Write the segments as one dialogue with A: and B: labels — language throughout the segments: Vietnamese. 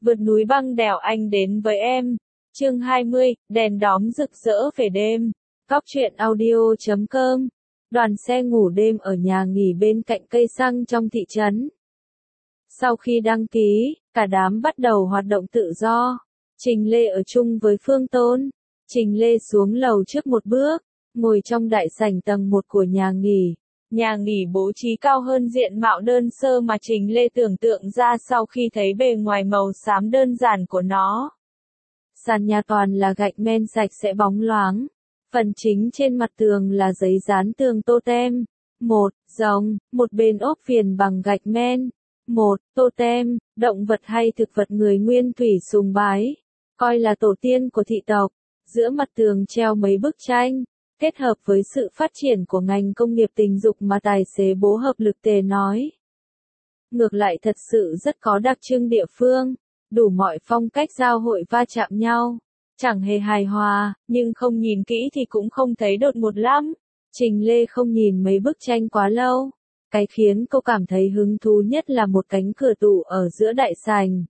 A: Vượt núi băng đèo anh đến với em. Chương 20, đèn đóm rực rỡ về đêm. Cóc truyện audio.com. Đoàn xe ngủ đêm ở nhà nghỉ bên cạnh cây xăng trong thị trấn. Sau khi đăng ký, cả đám bắt đầu hoạt động tự do. Trình Lê ở chung với Phương Tôn. Trình Lê xuống lầu trước một bước, ngồi trong đại sảnh tầng 1 của nhà nghỉ. Nhà nghỉ bố trí cao hơn diện mạo đơn sơ mà Trình Lê tưởng tượng ra sau khi thấy bề ngoài màu xám đơn giản của nó. Sàn nhà toàn là gạch men sạch sẽ bóng loáng. Phần chính trên mặt tường là giấy dán tường totem. Một rồng, một bên ốp viền bằng gạch men. Một totem, động vật hay thực vật người Nguyên Thủy sùng bái, coi là tổ tiên của thị tộc. Giữa mặt tường treo mấy bức tranh. Kết hợp với sự phát triển của ngành công nghiệp tình dục mà tài xế bố hợp lực tề nói. Ngược lại thật sự rất có đặc trưng địa phương, đủ mọi phong cách giao hội va chạm nhau. Chẳng hề hài hòa, nhưng không nhìn kỹ thì cũng không thấy đột ngột lắm. Trình Lê không nhìn mấy bức tranh quá lâu. Cái khiến cô cảm thấy hứng thú nhất là một cánh cửa tủ ở giữa đại sảnh.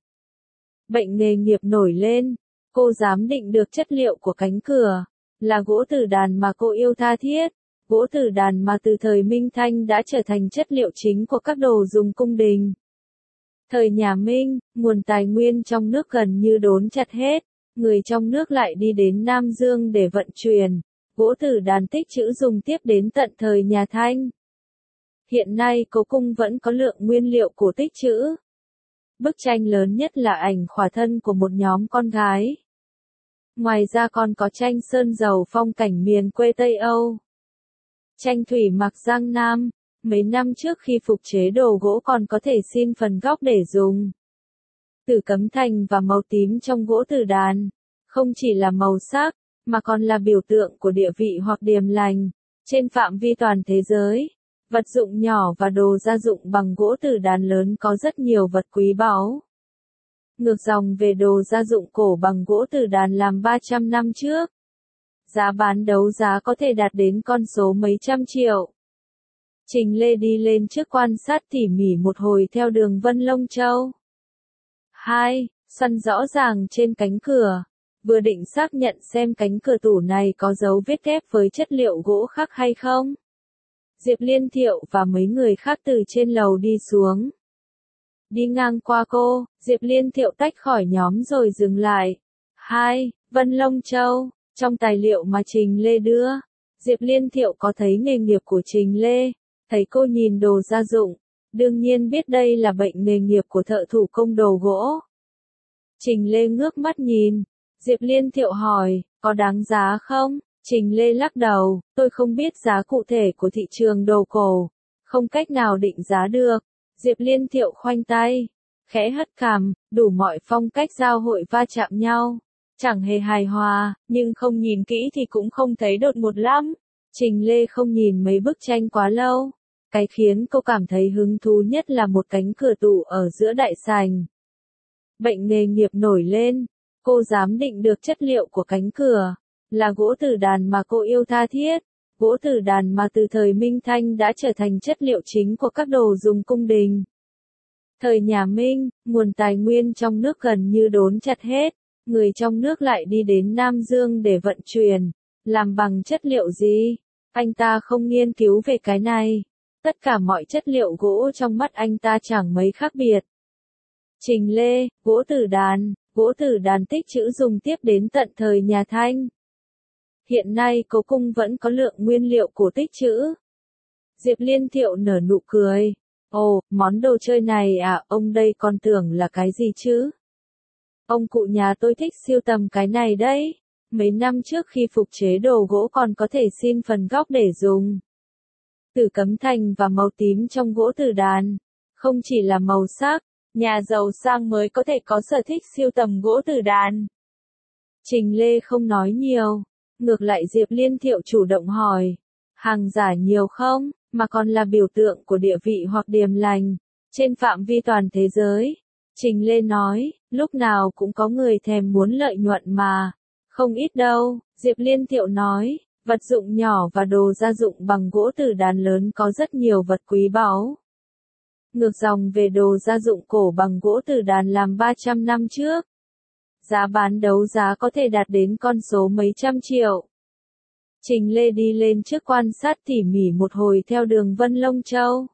A: Bệnh nghề nghiệp nổi lên, cô giám định được chất liệu của cánh cửa. Là gỗ tử đàn mà cô yêu tha thiết, gỗ tử đàn mà từ thời Minh Thanh đã trở thành chất liệu chính của các đồ dùng cung đình. Thời nhà Minh, nguồn tài nguyên trong nước gần như đốn chặt hết, người trong nước lại đi đến Nam Dương để vận chuyển, gỗ tử đàn tích trữ dùng tiếp đến tận thời nhà Thanh. Hiện nay cố cung vẫn có lượng nguyên liệu cổ tích trữ. Bức tranh lớn nhất là ảnh khỏa thân của một nhóm con gái. Ngoài ra còn có tranh sơn dầu phong cảnh miền quê Tây Âu. Tranh thủy mặc Giang Nam, mấy năm trước khi phục chế đồ gỗ còn có thể xin phần góc để dùng. Tử cấm thành và màu tím trong gỗ tử đàn, không chỉ là màu sắc, mà còn là biểu tượng của địa vị hoặc điềm lành. Trên phạm vi toàn thế giới, vật dụng nhỏ và đồ gia dụng bằng gỗ tử đàn lớn có rất nhiều vật quý báu. Ngược dòng về đồ gia dụng cổ bằng gỗ tử đàn làm 300 năm trước. Giá bán đấu giá có thể đạt đến con số mấy trăm triệu. Trình Lê đi lên trước quan sát tỉ mỉ một hồi theo đường Vân Long Châu. 2. Săn rõ ràng trên cánh cửa. Vừa định xác nhận xem cánh cửa tủ này có dấu vết ghép với chất liệu gỗ khác hay không. Diệp Liên Thiệu và mấy người khác từ trên lầu đi xuống. Đi ngang qua cô, Diệp Liên Thiệu tách khỏi nhóm rồi dừng lại. 2. Vân Long Châu. Trong tài liệu mà Trình Lê đưa, Diệp Liên Thiệu có thấy nghề nghiệp của Trình Lê, thấy cô nhìn đồ gia dụng, đương nhiên biết đây là bệnh nghề nghiệp của thợ thủ công đồ gỗ. Trình Lê ngước mắt nhìn, Diệp Liên Thiệu hỏi, có đáng giá không? Trình Lê lắc đầu, tôi không biết giá cụ thể của thị trường đồ cổ, không cách nào định giá được. Diệp Liên Thiệu khoanh tay, khẽ hất cằm, đủ mọi phong cách giao hội va chạm nhau. Chẳng hề hài hòa, nhưng không nhìn kỹ thì cũng không thấy đột ngột lắm. Trình Lê không nhìn mấy bức tranh quá lâu. Cái khiến cô cảm thấy hứng thú nhất là một cánh cửa tủ ở giữa đại sảnh. Bệnh nghề nghiệp nổi lên, cô giám định được chất liệu của cánh cửa. Là gỗ tử đàn mà cô yêu tha thiết. Gỗ tử đàn mà từ thời Minh Thanh đã trở thành chất liệu chính của các đồ dùng cung đình. Thời nhà Minh, nguồn tài nguyên trong nước gần như đốn chặt hết, người trong nước lại đi đến Nam Dương để vận chuyển. Làm bằng chất liệu gì? Anh ta không nghiên cứu về cái này. Tất cả mọi chất liệu gỗ trong mắt anh ta chẳng mấy khác biệt. Trình Lê, gỗ tử đàn tích trữ dùng tiếp đến tận thời nhà Thanh. Hiện nay cố cung vẫn có lượng nguyên liệu cổ tích trữ. Diệp Liên Thiệu nở nụ cười. Ồ, món đồ chơi này à, ông đây còn tưởng là cái gì chứ? Ông cụ nhà tôi thích sưu tầm cái này đấy. Mấy năm trước khi phục chế đồ gỗ còn có thể xin phần góc để dùng. Tử cấm thành và màu tím trong gỗ tử đàn. Không chỉ là màu sắc, nhà giàu sang mới có thể có sở thích sưu tầm gỗ tử đàn. Trình Lê không nói nhiều. Ngược lại Diệp Liên Thiệu chủ động hỏi. Hàng giả nhiều không, mà còn là biểu tượng của địa vị hoặc điềm lành. Trên phạm vi toàn thế giới. Trình Lê nói, lúc nào cũng có người thèm muốn lợi nhuận mà. Không ít đâu, Diệp Liên Thiệu nói, vật dụng nhỏ và đồ gia dụng bằng gỗ tử đàn lớn có rất nhiều vật quý báu. ngược dòng về đồ gia dụng cổ bằng gỗ từ đàn làm 300 năm trước. Giá bán đấu giá có thể đạt đến con số mấy trăm triệu. Trình Lê đi lên trước quan sát tỉ mỉ một hồi theo đường Vân Long Châu.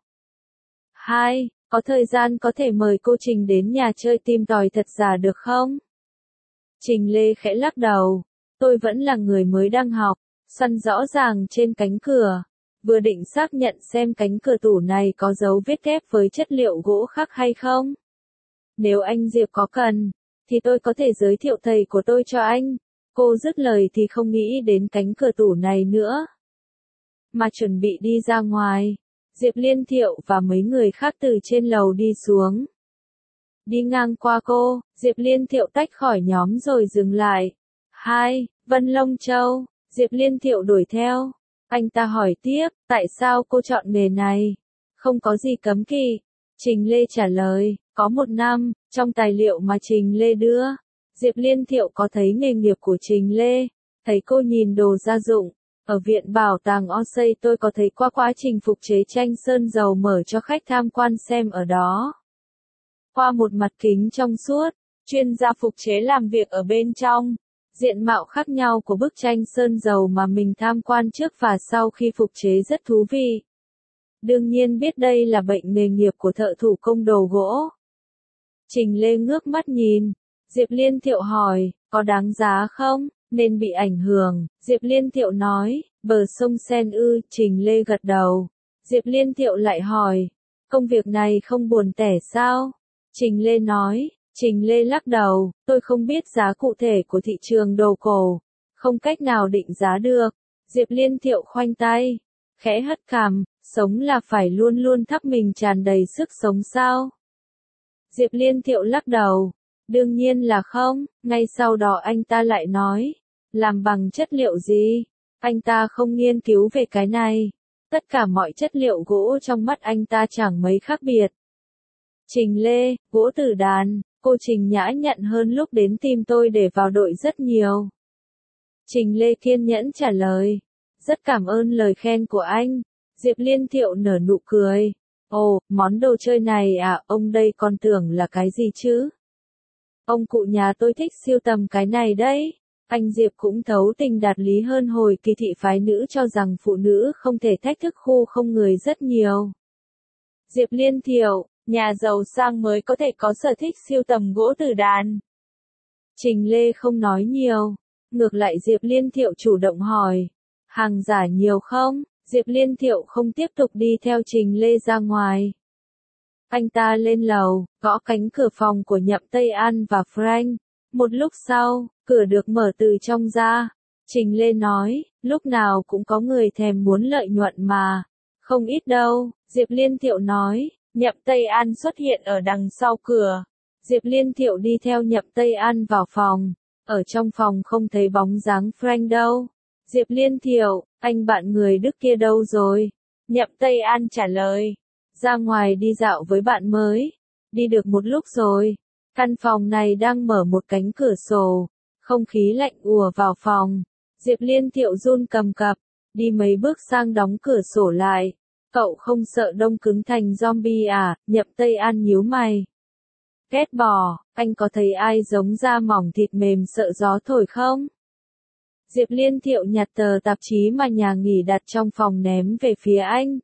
A: 2. Có thời gian có thể mời cô Trình đến nhà chơi tìm tòi thật giả được không? Trình Lê khẽ lắc đầu. Tôi vẫn là người mới đang học. Săn rõ ràng trên cánh cửa. Vừa định xác nhận xem cánh cửa tủ này có dấu vết ghép với chất liệu gỗ khác hay không. Nếu anh Diệp có cần, thì tôi có thể giới thiệu thầy của tôi cho anh. Cô dứt lời thì không nghĩ đến cánh cửa tủ này nữa. Mà chuẩn bị đi ra ngoài. Diệp Liên Thiệu và mấy người khác từ trên lầu đi xuống. Đi ngang qua cô, Diệp Liên Thiệu tách khỏi nhóm rồi dừng lại. 2. Vân Long Châu. Diệp Liên Thiệu đuổi theo. Anh ta hỏi tiếp, tại sao cô chọn nghề này? Không có gì cấm kỵ. Trình Lê trả lời, có 1 năm, trong tài liệu mà Trình Lê đưa. Diệp Liên Thiệu có thấy nghề nghiệp của Trình Lê. Thấy cô nhìn đồ gia dụng. Ở Viện Bảo tàng Orsay tôi có thấy qua quá trình phục chế tranh sơn dầu mở cho khách tham quan xem ở đó. Qua một mặt kính trong suốt, chuyên gia phục chế làm việc ở bên trong. Diện mạo khác nhau của bức tranh sơn dầu mà mình tham quan trước và sau khi phục chế rất thú vị. Đương nhiên biết đây là bệnh nghề nghiệp của thợ thủ công đồ gỗ. Trình Lê ngước mắt nhìn. Diệp Liên Thiệu hỏi, có đáng giá không? Nên bị ảnh hưởng. Diệp Liên Thiệu nói, bờ sông Sen ư. Trình Lê gật đầu. Diệp Liên Thiệu lại hỏi, công việc này không buồn tẻ sao? Trình Lê nói. Trình Lê lắc đầu, tôi không biết giá cụ thể của thị trường đồ cổ, không cách nào định giá được. Diệp Liên Thiệu khoanh tay, khẽ hất cằm, sống là phải luôn luôn thắp mình tràn đầy sức sống sao? Diệp Liên Thiệu lắc đầu, đương nhiên là không. Ngay sau đó anh ta lại nói, làm bằng chất liệu gì? Anh ta không nghiên cứu về cái này. Tất cả mọi chất liệu gỗ trong mắt anh ta chẳng mấy khác biệt. Trình Lê, gỗ tử đàn. Cô Trình nhã nhặn hơn lúc đến tìm tôi để vào đội rất nhiều. Trình Lê kiên nhẫn trả lời. Rất cảm ơn lời khen của anh. Diệp Liên Thiệu nở nụ cười. Ồ, món đồ chơi này à, ông đây còn tưởng là cái gì chứ? Ông cụ nhà tôi thích sưu tầm cái này đấy. Anh Diệp cũng thấu tình đạt lý hơn hồi kỳ thị phái nữ cho rằng phụ nữ không thể thách thức khu không người rất nhiều. Diệp Liên Thiệu, nhà giàu sang mới có thể có sở thích sưu tầm gỗ tử đàn. Trình Lê không nói nhiều. Ngược lại Diệp Liên Thiệu chủ động hỏi. Hàng giả nhiều không? Diệp Liên Thiệu không tiếp tục đi theo Trình Lê ra ngoài. Anh ta lên lầu, gõ cánh cửa phòng của Nhậm Tây An và Frank. Một lúc sau, cửa được mở từ trong ra. Trình Lê nói, lúc nào cũng có người thèm muốn lợi nhuận mà. Không ít đâu, Diệp Liên Thiệu nói. Nhậm Tây An xuất hiện ở đằng sau cửa. Diệp Liên Thiệu đi theo Nhậm Tây An vào phòng. Ở trong phòng không thấy bóng dáng Frank đâu. Diệp Liên Thiệu, anh bạn người Đức kia đâu rồi? Nhậm Tây An trả lời. Ra ngoài đi dạo với bạn mới. Đi được một lúc rồi. Căn phòng này đang mở một cánh cửa sổ. Không khí lạnh ùa vào phòng. Diệp Liên Thiệu run cầm cập. Đi mấy bước sang đóng cửa sổ lại. Cậu không sợ đông cứng thành zombie à? Nhậm Tây An nhíu mày. Ghét bỏ, anh có thấy ai giống da mỏng thịt mềm sợ gió thổi không? Diệp Liên Thiệu nhặt tờ tạp chí mà nhà nghỉ đặt trong phòng ném về phía anh.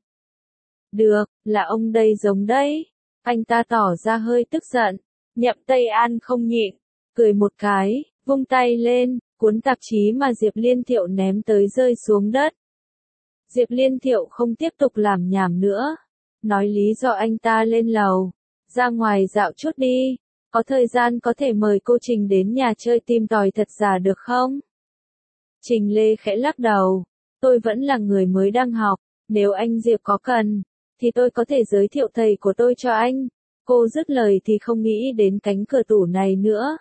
A: Được, là ông đây giống đấy. Anh ta tỏ ra hơi tức giận. Nhậm Tây An không nhịn, cười một cái, vung tay lên, cuốn tạp chí mà Diệp Liên Thiệu ném tới rơi xuống đất. Diệp Liên Thiệu không tiếp tục làm nhảm nữa. Nói lý do anh ta lên lầu. Ra ngoài dạo chút đi. Có thời gian có thể mời cô Trình đến nhà chơi tìm tòi thật giả được không? Trình Lê khẽ lắc đầu. Tôi vẫn là người mới đang học. Nếu anh Diệp có cần, thì tôi có thể giới thiệu thầy của tôi cho anh. Cô dứt lời thì không nghĩ đến cánh cửa tủ này nữa.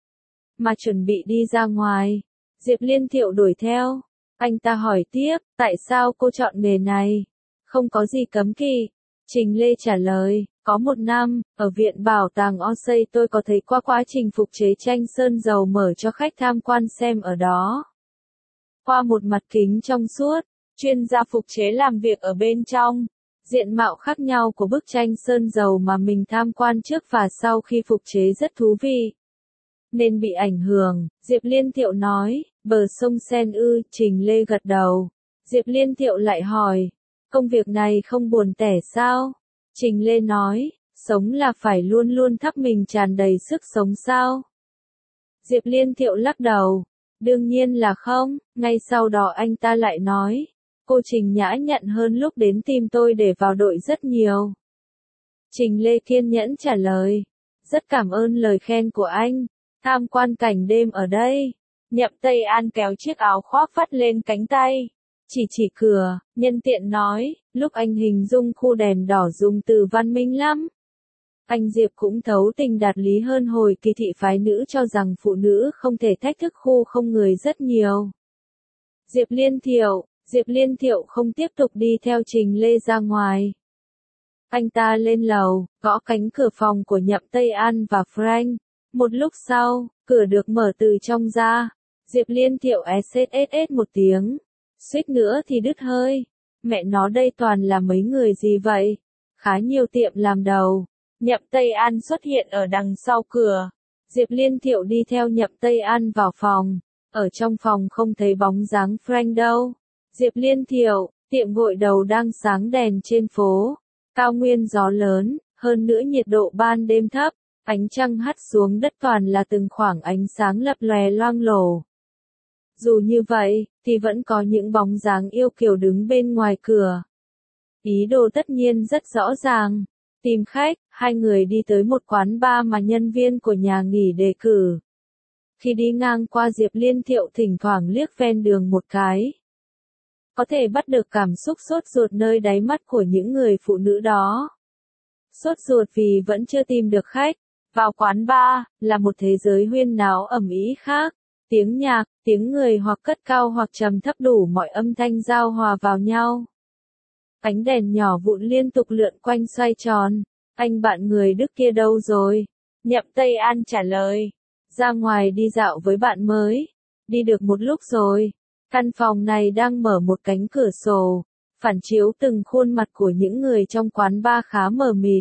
A: Mà chuẩn bị đi ra ngoài. Diệp Liên Thiệu đuổi theo. Anh ta hỏi tiếp, tại sao cô chọn nghề này? Không có gì cấm kỵ. Trình Lê trả lời, có 1 năm, ở Viện Bảo tàng Orsay tôi có thấy qua quá trình phục chế tranh sơn dầu mở cho khách tham quan xem ở đó. Qua một mặt kính trong suốt, chuyên gia phục chế làm việc ở bên trong. Diện mạo khác nhau của bức tranh sơn dầu mà mình tham quan trước và sau khi phục chế rất thú vị. Nên bị ảnh hưởng, Diệp Liên Thiệu nói, bờ sông Sen ư, Trình Lê gật đầu. Diệp Liên Thiệu lại hỏi, công việc này không buồn tẻ sao? Trình Lê nói, sống là phải luôn luôn thắp mình tràn đầy sức sống sao? Diệp Liên Thiệu lắc đầu, đương nhiên là không, ngay sau đó anh ta lại nói, cô Trình nhã nhặn hơn lúc đến tìm tôi để vào đội rất nhiều. Trình Lê kiên nhẫn trả lời, rất cảm ơn lời khen của anh, tham quan cảnh đêm ở đây. Nhậm Tây An kéo chiếc áo khoác vắt lên cánh tay, chỉ cửa, nhân tiện nói, lúc anh hình dung khu đèn đỏ dùng từ văn minh lắm. Anh Diệp cũng thấu tình đạt lý hơn hồi kỳ thị phái nữ cho rằng phụ nữ không thể thách thức khu không người rất nhiều. Diệp Liên Thiệu không tiếp tục đi theo Trình Lê ra ngoài. Anh ta lên lầu, gõ cánh cửa phòng của Nhậm Tây An và Frank. Một lúc sau, cửa được mở từ trong ra. Diệp Liên Thiệu sss một tiếng. Suýt nữa thì đứt hơi. Mẹ nó đây toàn là mấy người gì vậy? Khá nhiều tiệm làm đầu. Nhậm Tây An xuất hiện ở đằng sau cửa. Diệp Liên Thiệu đi theo Nhậm Tây An vào phòng. Ở trong phòng không thấy bóng dáng Frank đâu. Diệp Liên Thiệu, tiệm gội đầu đang sáng đèn trên phố. Cao nguyên gió lớn, hơn nữa nhiệt độ ban đêm thấp. Ánh trăng hắt xuống đất toàn là từng khoảng ánh sáng lập lòe loang lổ. Dù như vậy, thì vẫn có những bóng dáng yêu kiều đứng bên ngoài cửa. Ý đồ tất nhiên rất rõ ràng. Tìm khách, hai người đi tới một quán bar mà nhân viên của nhà nghỉ đề cử. Khi đi ngang qua Diệp Liên Thiệu thỉnh thoảng liếc ven đường một cái. Có thể bắt được cảm xúc sốt ruột nơi đáy mắt của những người phụ nữ đó. Sốt ruột vì vẫn chưa tìm được khách. Vào quán bar, là một thế giới huyên náo ầm ĩ khác. Tiếng nhạc, tiếng người hoặc cất cao hoặc trầm thấp đủ mọi âm thanh giao hòa vào nhau. Ánh đèn nhỏ vụn liên tục lượn quanh xoay tròn. Anh bạn người Đức kia đâu rồi? Nhậm Tây An trả lời. Ra ngoài đi dạo với bạn mới. Đi được một lúc rồi. Căn phòng này đang mở một cánh cửa sổ. Phản chiếu từng khuôn mặt của những người trong quán bar khá mờ mịt.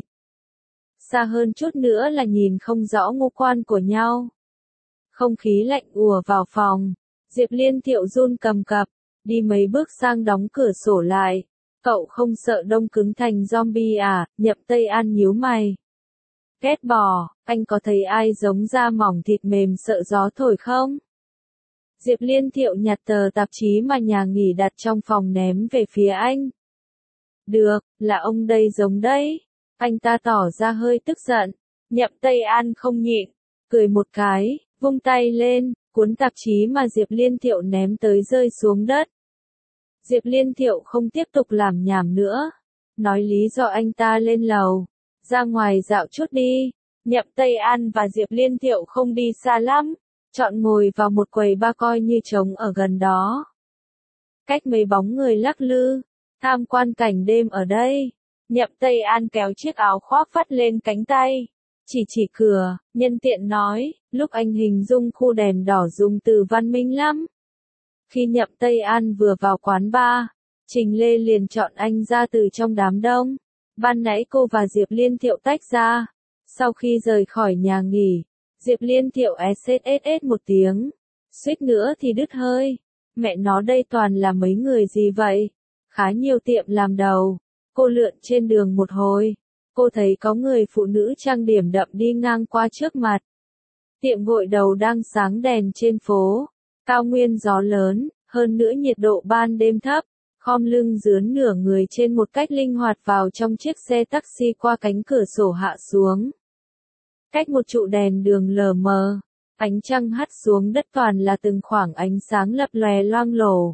A: Xa hơn chút nữa là nhìn không rõ ngũ quan của nhau. Không khí lạnh ùa vào phòng. Diệp Liên Thiệu run cầm cập. Đi mấy bước sang đóng cửa sổ lại. Cậu không sợ đông cứng thành zombie à? Nhậm Tây An nhíu mày. Ghét bỏ, anh có thấy ai giống da mỏng thịt mềm sợ gió thổi không? Diệp Liên Thiệu nhặt tờ tạp chí mà nhà nghỉ đặt trong phòng ném về phía anh. Được, là ông đây giống đấy. Anh ta tỏ ra hơi tức giận. Nhậm Tây An không nhịn, cười một cái, vung tay lên, cuốn tạp chí mà Diệp Liên Thiệu ném tới rơi xuống đất. Diệp Liên Thiệu không tiếp tục làm nhảm nữa. Nói lý do anh ta lên lầu. Ra ngoài dạo chút đi. Nhậm Tây An và Diệp Liên Thiệu không đi xa lắm. Chọn ngồi vào một quầy bar coi như trống ở gần đó. Cách mấy bóng người lắc lư. Tham quan cảnh đêm ở đây. Nhậm Tây An kéo chiếc áo khoác vắt lên cánh tay. Chỉ cửa, nhân tiện nói, lúc anh hình dung khu đèn đỏ dùng từ văn minh lắm. Khi Nhậm Tây An vừa vào quán bar, Trình Lê liền chọn anh ra từ trong đám đông. Ban nãy cô và Diệp Liên Thiệu tách ra. Sau khi rời khỏi nhà nghỉ, Diệp Liên Thiệu sss một tiếng. Suýt nữa thì đứt hơi. Mẹ nó đây toàn là mấy người gì vậy? Khá nhiều tiệm làm đầu. Cô lượn trên đường một hồi. Cô thấy có người phụ nữ trang điểm đậm đi ngang qua trước mặt. Tiệm gội đầu đang sáng đèn trên phố. Cao nguyên gió lớn, hơn nữa nhiệt độ ban đêm thấp. Khom lưng dướn nửa người trên một cách linh hoạt vào trong chiếc xe taxi qua cánh cửa sổ hạ xuống. Cách một trụ đèn đường lờ mờ, ánh trăng hắt xuống đất toàn là từng khoảng ánh sáng lập lòe loang lổ.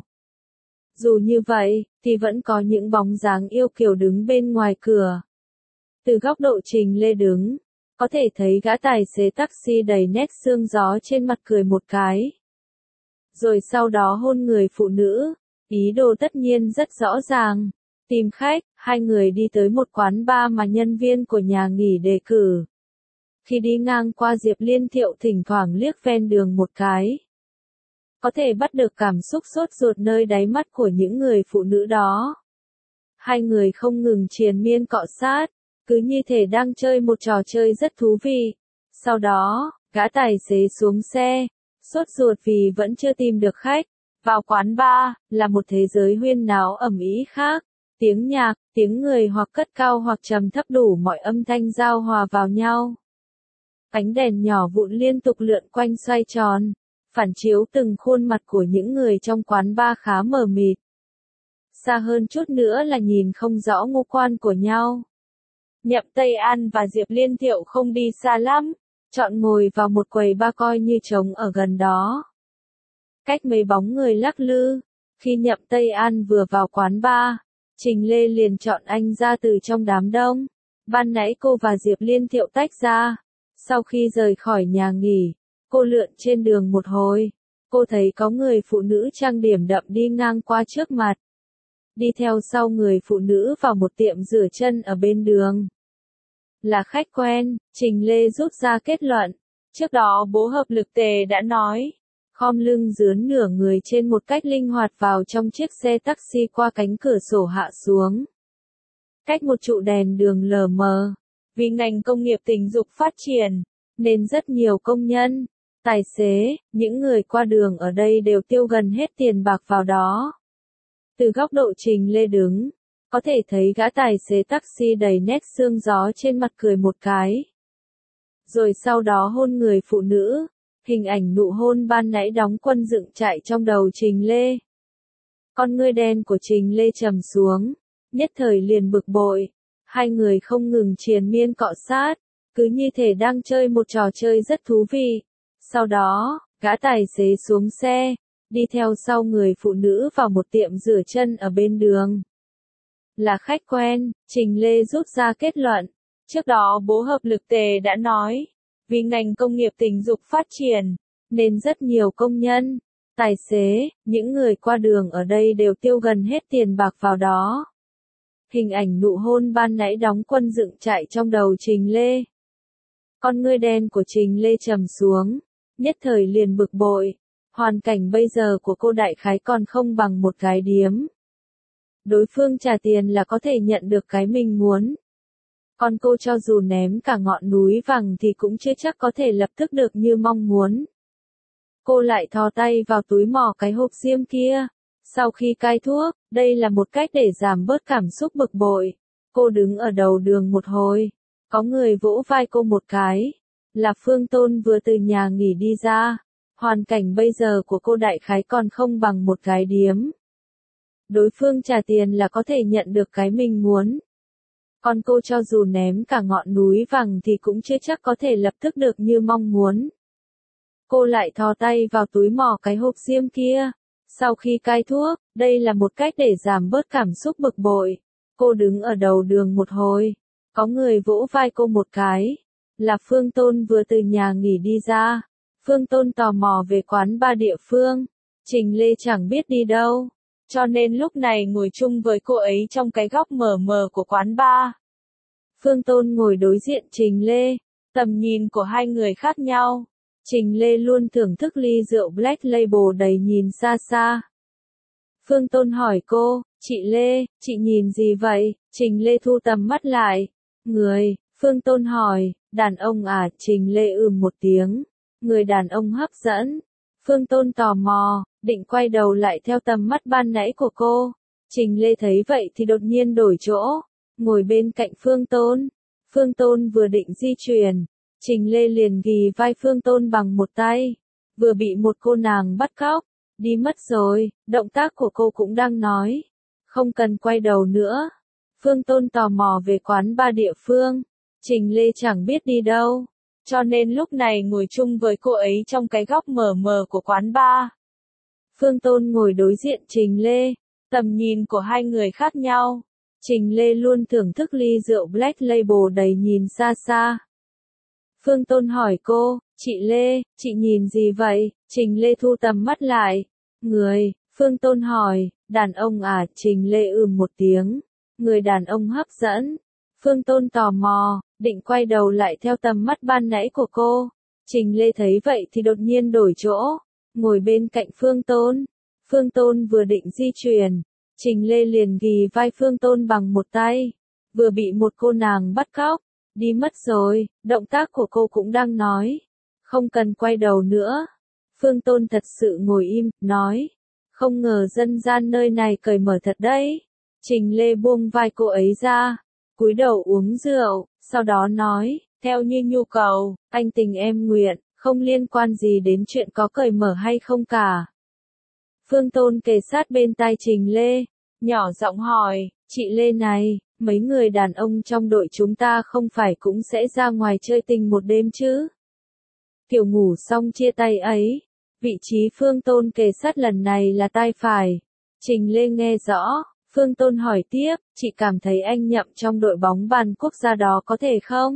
A: Dù như vậy, thì vẫn có những bóng dáng yêu kiều đứng bên ngoài cửa. Từ góc độ Trình Lê đứng, có thể thấy gã tài xế taxi đầy nét sương gió trên mặt cười một cái. Rồi sau đó hôn người phụ nữ, ý đồ tất nhiên rất rõ ràng. Tìm khách, hai người đi tới một quán bar mà nhân viên của nhà nghỉ đề cử. Khi đi ngang qua Diệp Liên Thiệu thỉnh thoảng liếc ven đường một cái. Có thể bắt được cảm xúc sốt ruột nơi đáy mắt của những người phụ nữ đó. Hai người không ngừng triền miên cọ sát, cứ như thể đang chơi một trò chơi rất thú vị. Sau đó, gã tài xế xuống xe, sốt ruột vì vẫn chưa tìm được khách. Vào quán bar, là một thế giới huyên náo ầm ĩ khác. Tiếng nhạc, tiếng người hoặc cất cao hoặc trầm thấp đủ mọi âm thanh giao hòa vào nhau. Ánh đèn nhỏ vụn liên tục lượn quanh xoay tròn, phản chiếu từng khuôn mặt của những người trong quán bar khá mờ mịt. Xa hơn chút nữa là nhìn không rõ ngũ quan của nhau. Nhậm Tây An và Diệp Liên Thiệu không đi xa lắm, chọn ngồi vào một quầy bar coi như trống ở gần đó. Cách mấy bóng người lắc lư, khi Nhậm Tây An vừa vào quán bar, Trình Lê liền chọn anh ra từ trong đám đông. Ban nãy cô và Diệp Liên Thiệu tách ra. Sau khi rời khỏi nhà nghỉ, cô lượn trên đường một hồi. Cô thấy có người phụ nữ trang điểm đậm đi ngang qua trước mặt. Đi theo sau người phụ nữ vào một tiệm rửa chân ở bên đường. Là khách quen, Trình Lê rút ra kết luận. Trước đó bố hợp lực tề đã nói. Khom lưng dướn nửa người trên một cách linh hoạt vào trong chiếc xe taxi qua cánh cửa sổ hạ xuống. Cách một trụ đèn đường lờ mờ. Vì ngành công nghiệp tình dục phát triển, nên rất nhiều công nhân, tài xế, những người qua đường ở đây đều tiêu gần hết tiền bạc vào đó. Từ góc độ Trình Lê đứng, có thể thấy gã tài xế taxi đầy nét sương gió trên mặt cười một cái. Rồi sau đó hôn người phụ nữ, hình ảnh nụ hôn ban nãy đóng quân dựng chạy trong đầu Trình Lê. Con ngươi đen của Trình Lê trầm xuống, nhất thời liền bực bội. Hai người không ngừng triền miên cọ sát, cứ như thể đang chơi một trò chơi rất thú vị. Sau đó, gã tài xế xuống xe, đi theo sau người phụ nữ vào một tiệm rửa chân ở bên đường. Là khách quen, Trình Lê rút ra kết luận. Trước đó bố hợp lực tề đã nói, vì ngành công nghiệp tình dục phát triển, nên rất nhiều công nhân, tài xế, những người qua đường ở đây đều tiêu gần hết tiền bạc vào đó. Hình ảnh nụ hôn ban nãy đóng quân dựng chạy trong đầu Trình Lê. Con ngươi đen của Trình Lê trầm xuống, nhất thời liền bực bội. Hoàn cảnh bây giờ của cô đại khái còn không bằng một gái điếm. Đối phương trả tiền là có thể nhận được cái mình muốn. Còn cô cho dù ném cả ngọn núi vàng thì cũng chưa chắc có thể lập tức được như mong muốn. Cô lại thò tay vào túi mò cái hộp diêm kia. Sau khi cai thuốc, đây là một cách để giảm bớt cảm xúc bực bội. Cô đứng ở đầu đường một hồi. Có người vỗ vai cô một cái. Là Phương Tôn vừa từ nhà nghỉ đi ra. Hoàn cảnh bây giờ của cô đại khái còn không bằng một gái điếm. Đối phương trả tiền là có thể nhận được cái mình muốn. Còn cô cho dù ném cả ngọn núi vàng thì cũng chưa chắc có thể lập tức được như mong muốn. Cô lại thò tay vào túi mò cái hộp diêm kia. Sau khi cai thuốc, đây là một cách để giảm bớt cảm xúc bực bội. Cô đứng ở đầu đường một hồi. Có người vỗ vai cô một cái. Là Phương Tôn vừa từ nhà nghỉ đi ra. Phương Tôn tò mò về quán bar địa phương. Trình Lê chẳng biết đi đâu. Cho nên lúc này ngồi chung với cô ấy trong cái góc mờ mờ của quán bar. Phương Tôn ngồi đối diện Trình Lê. Tầm nhìn của hai người khác nhau. Trình Lê luôn thưởng thức ly rượu Black Label đầy nhìn xa xa. Phương Tôn hỏi cô, chị Lê, chị nhìn gì vậy? Trình Lê thu tầm mắt lại. Người, Phương Tôn hỏi, đàn ông à? Trình Lê một tiếng. Người đàn ông hấp dẫn. Phương Tôn tò mò, định quay đầu lại theo tầm mắt ban nãy của cô. Trình Lê thấy vậy thì đột nhiên đổi chỗ, ngồi bên cạnh Phương Tôn. Phương Tôn vừa định di chuyển, Trình Lê liền ghì vai Phương Tôn bằng một tay. Vừa bị một cô nàng bắt cóc, đi mất rồi, động tác của cô cũng đang nói. Không cần quay đầu nữa. Phương Tôn tò mò về quán bar địa phương. Trình Lê chẳng biết đi đâu. Cho nên lúc này ngồi chung với cô ấy trong cái góc mờ mờ của quán bar. Phương Tôn ngồi đối diện Trình Lê. Tầm nhìn của hai người khác nhau. Trình Lê luôn thưởng thức ly rượu Black Label đầy nhìn xa xa. Phương Tôn hỏi cô, chị Lê, chị nhìn gì vậy? Trình Lê thu tầm mắt lại. Người, Phương Tôn hỏi, đàn ông à? Trình Lê một tiếng. Người đàn ông hấp dẫn. Phương Tôn tò mò, định quay đầu lại theo tầm mắt ban nãy của cô. Trình Lê thấy vậy thì đột nhiên đổi chỗ, ngồi bên cạnh Phương Tôn. Phương Tôn vừa định di chuyển, Trình Lê liền ghì vai Phương Tôn bằng một tay. Vừa bị một cô nàng bắt cóc, đi mất rồi, động tác của cô cũng đang nói. Không cần quay đầu nữa. Phương Tôn thật sự ngồi im, nói. Không ngờ dân gian nơi này cởi mở thật đấy. Trình Lê buông vai cô ấy ra, cúi đầu uống rượu, sau đó nói, theo như nhu cầu, anh tình em nguyện, không liên quan gì đến chuyện có cởi mở hay không cả. Phương Tôn kề sát bên tai Trình Lê, nhỏ giọng hỏi, chị Lê này, mấy người đàn ông trong đội chúng ta không phải cũng sẽ ra ngoài chơi tình một đêm chứ? Kiểu ngủ xong chia tay ấy, vị trí Phương Tôn kề sát lần này là tai phải. Trình Lê nghe rõ, Phương Tôn hỏi tiếp, chị cảm thấy anh Nhậm trong đội bóng bàn quốc gia đó có thể không?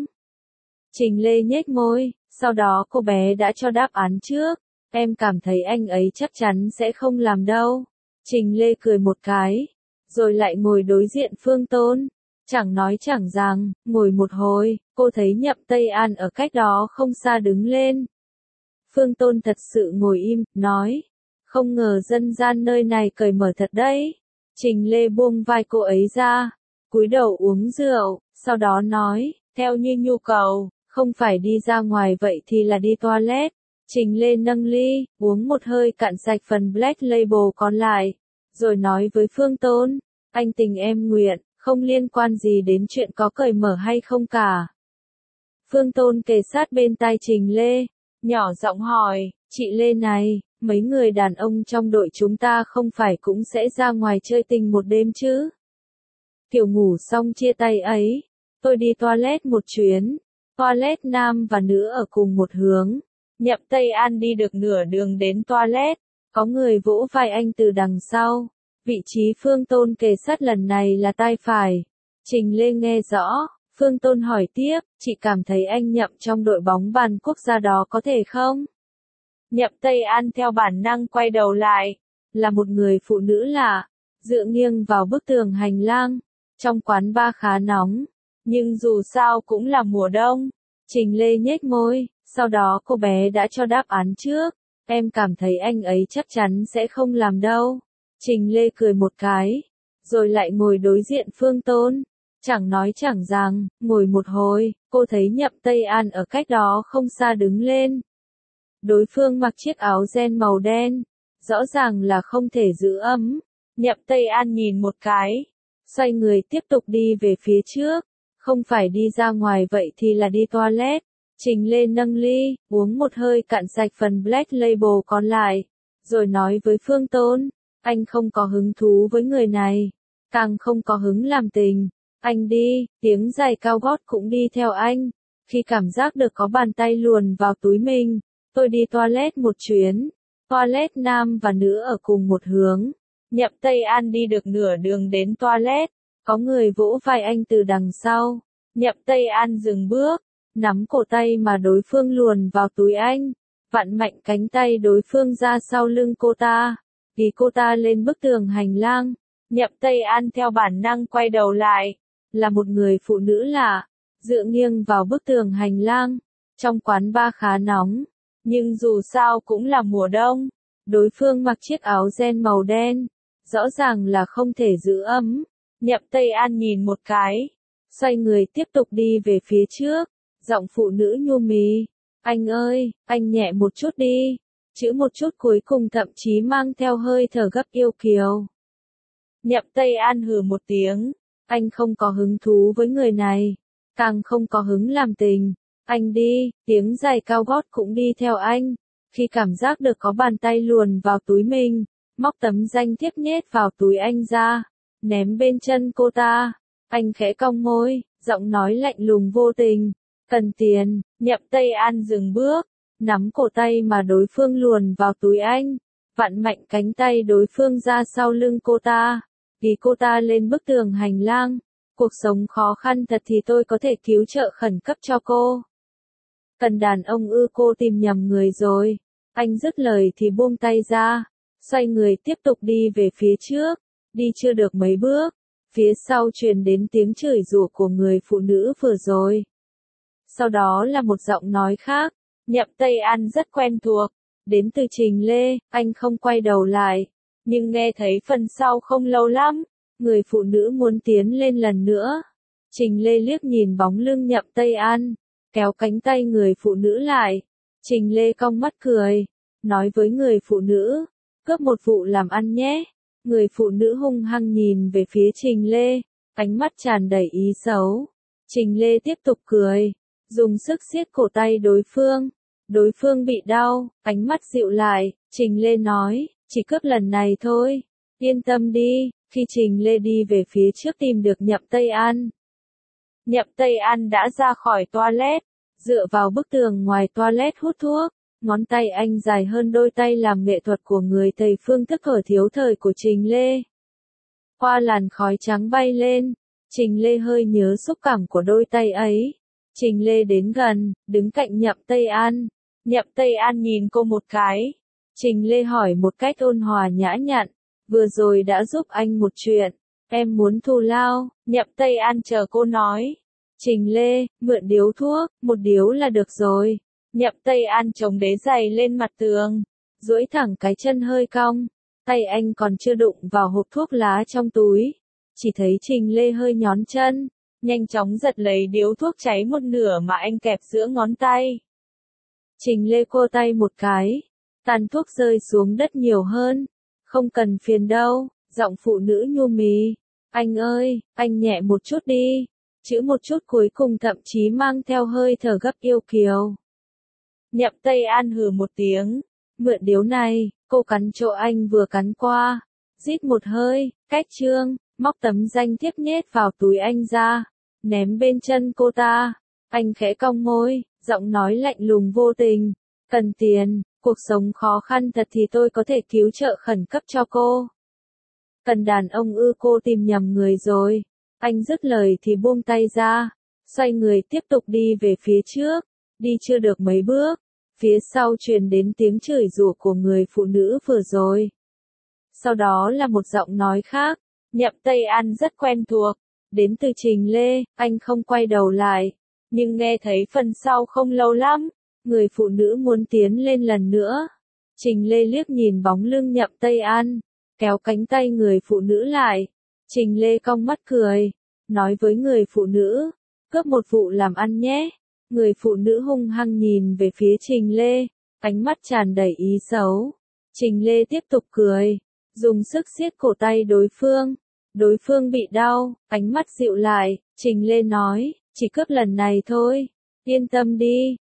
A: Trình Lê nhếch môi, sau đó cô bé đã cho đáp án trước, em cảm thấy anh ấy chắc chắn sẽ không làm đâu. Trình Lê cười một cái, rồi lại ngồi đối diện Phương Tôn. Chẳng nói chẳng rằng, ngồi một hồi, cô thấy Nhậm Tây An ở cách đó không xa đứng lên. Phương Tôn thật sự ngồi im, nói, không ngờ dân gian nơi này cởi mở thật đấy. Trình Lê buông vai cô ấy ra, cúi đầu uống rượu, sau đó nói, theo như nhu cầu, không phải đi ra ngoài vậy thì là đi toilet. Trình Lê nâng ly, uống một hơi cạn sạch phần Black Label còn lại, rồi nói với Phương Tôn, anh tình em nguyện, không liên quan gì đến chuyện có cởi mở hay không cả. Phương Tôn kề sát bên tai Trình Lê, nhỏ giọng hỏi, chị Lê này, mấy người đàn ông trong đội chúng ta không phải cũng sẽ ra ngoài chơi tình một đêm chứ? Kiểu ngủ xong chia tay ấy, tôi đi toilet một chuyến, toilet nam và nữ ở cùng một hướng. Nhậm Tây An đi được nửa đường đến toilet, có người vỗ vai anh từ đằng sau. Vị trí Phương Tôn kề sát lần này là tai phải. Trình Lê nghe rõ, Phương Tôn hỏi tiếp, chị cảm thấy anh Nhậm trong đội bóng bàn quốc gia đó có thể không? Nhậm Tây An theo bản năng quay đầu lại, là một người phụ nữ lạ, dựa nghiêng vào bức tường hành lang. Trong quán bar khá nóng, nhưng dù sao cũng là mùa đông. Trình Lê nhếch môi, sau đó cô bé đã cho đáp án trước, em cảm thấy anh ấy chắc chắn sẽ không làm đâu. Trình Lê cười một cái, rồi lại ngồi đối diện Phương Tôn. Chẳng nói chẳng rằng, ngồi một hồi, cô thấy Nhậm Tây An ở cách đó không xa đứng lên. Đối phương mặc chiếc áo ren màu đen, rõ ràng là không thể giữ ấm. Nhậm Tây An nhìn một cái, xoay người tiếp tục đi về phía trước, không phải đi ra ngoài vậy thì là đi toilet. Trình Lê nâng ly, uống một hơi cạn sạch phần Black Label còn lại, rồi nói với Phương Tôn, anh không có hứng thú với người này, càng không có hứng làm tình. Anh đi, tiếng giày cao gót cũng đi theo anh. Khi cảm giác được có bàn tay luồn vào túi mình, tôi đi toilet một chuyến. Toilet nam và nữ ở cùng một hướng. Nhậm Tây An đi được nửa đường đến toilet, có người vỗ vai anh từ đằng sau. Nhậm Tây An dừng bước, nắm cổ tay mà đối phương luồn vào túi anh, vặn mạnh cánh tay đối phương ra sau lưng cô ta, ghi cô ta lên bức tường hành lang. Nhậm Tây An theo bản năng quay đầu lại, là một người phụ nữ lạ, dựa nghiêng vào bức tường hành lang. Trong quán bar khá nóng, nhưng dù sao cũng là mùa đông. Đối phương mặc chiếc áo ren màu đen, rõ ràng là không thể giữ ấm. Nhậm Tây An nhìn một cái, xoay người tiếp tục đi về phía trước. Giọng phụ nữ nhu mì, anh ơi, anh nhẹ một chút đi. Chữ một chút cuối cùng thậm chí mang theo hơi thở gấp yêu kiều. Nhậm Tây An hừ một tiếng, anh không có hứng thú với người này, càng không có hứng làm tình. Anh đi, tiếng giày cao gót cũng đi theo anh. Khi cảm giác được có bàn tay luồn vào túi mình, móc tấm danh thiếp nhét vào túi anh ra, ném bên chân cô ta. Anh khẽ cong môi, giọng nói lạnh lùng vô tình. Cần tiền. Nhậm Tây An dừng bước, nắm cổ tay mà đối phương luồn vào túi anh, vặn mạnh cánh tay đối phương ra sau lưng cô ta, ghi cô ta lên bức tường hành lang. Cuộc sống khó khăn thật thì tôi có thể cứu trợ khẩn cấp cho cô. Cần đàn ông ư? Cô tìm nhầm người rồi. Anh dứt lời thì buông tay ra, xoay người tiếp tục đi về phía trước. Đi chưa được mấy bước, phía sau truyền đến tiếng chửi rủa của người phụ nữ vừa rồi. Sau đó là một giọng nói khác, Nhậm Tây An rất quen thuộc, đến từ Trình Lê. Anh không quay đầu lại, Nhưng nghe thấy phần sau không lâu lắm, người phụ nữ muốn tiến lên lần nữa. Trình Lê liếc nhìn bóng lưng Nhậm Tây An, kéo cánh tay người phụ nữ lại. Trình Lê cong mắt cười, nói với người phụ nữ, cướp một vụ làm ăn nhé. Người phụ nữ hung hăng nhìn về phía Trình Lê, ánh mắt tràn đầy ý xấu. Trình Lê tiếp tục cười, dùng sức siết cổ tay đối phương. Đối phương bị đau, ánh mắt dịu lại, Trình Lê nói, chỉ cướp lần này thôi, yên tâm đi. Khi Trình Lê đi về phía trước tìm được Nhậm Tây An. Nhậm Tây An đã ra khỏi toilet, dựa vào bức tường ngoài toilet hút thuốc, ngón tay anh dài hơn đôi tay làm nghệ thuật của người thầy phương thức ở thiếu thời của Trình Lê. Qua làn khói trắng bay lên, Trình Lê hơi nhớ xúc cảm của đôi tay ấy. Trình Lê đến gần, đứng cạnh Nhậm Tây An. Nhậm Tây An nhìn cô một cái. Trình Lê hỏi một cách ôn hòa nhã nhặn, vừa rồi đã giúp anh một chuyện, em muốn thù lao. Nhậm Tây An chờ cô nói. Trình Lê, mượn điếu thuốc, một điếu là được rồi. Nhậm Tây An chống đế giày lên mặt tường, duỗi thẳng cái chân hơi cong, tay anh còn chưa đụng vào hộp thuốc lá trong túi. Chỉ thấy Trình Lê hơi nhón chân, nhanh chóng giật lấy điếu thuốc cháy một nửa mà anh kẹp giữa ngón tay. Trình Lê cô tay một cái, tàn thuốc rơi xuống đất nhiều hơn. Không cần phiền đâu, giọng phụ nữ nhu mì. Anh ơi, anh nhẹ một chút đi. Chữ một chút cuối cùng thậm chí mang theo hơi thở gấp yêu kiều. Nhậm Tây An hừ một tiếng, mượn điếu này, cô cắn chỗ anh vừa cắn qua. Rít một hơi, cách trương, móc tấm danh thiếp nhét vào túi anh ra, ném bên chân cô ta. Anh khẽ cong môi, giọng nói lạnh lùng vô tình. Cần tiền, cuộc sống khó khăn thật thì tôi có thể cứu trợ khẩn cấp cho cô. Cần đàn ông ư, cô tìm nhầm người rồi. Anh dứt lời thì buông tay ra, xoay người tiếp tục đi về phía trước. Đi chưa được mấy bước, phía sau truyền đến tiếng chửi rủa của người phụ nữ vừa rồi. Sau đó là một giọng nói khác, Nhậm Tây An rất quen thuộc, đến từ Trình Lê. Anh không quay đầu lại, nhưng nghe thấy phần sau không lâu lắm, người phụ nữ muốn tiến lên lần nữa. Trình Lê liếc nhìn bóng lưng Nhậm Tây An, kéo cánh tay người phụ nữ lại. Trình Lê cong mắt cười, nói với người phụ nữ, cướp một vụ làm ăn nhé. Người phụ nữ hung hăng nhìn về phía Trình Lê, ánh mắt tràn đầy ý xấu. Trình Lê tiếp tục cười, dùng sức siết cổ tay đối phương. Đối phương bị đau, ánh mắt dịu lại, Trình Lê nói, chỉ cướp lần này thôi, yên tâm đi.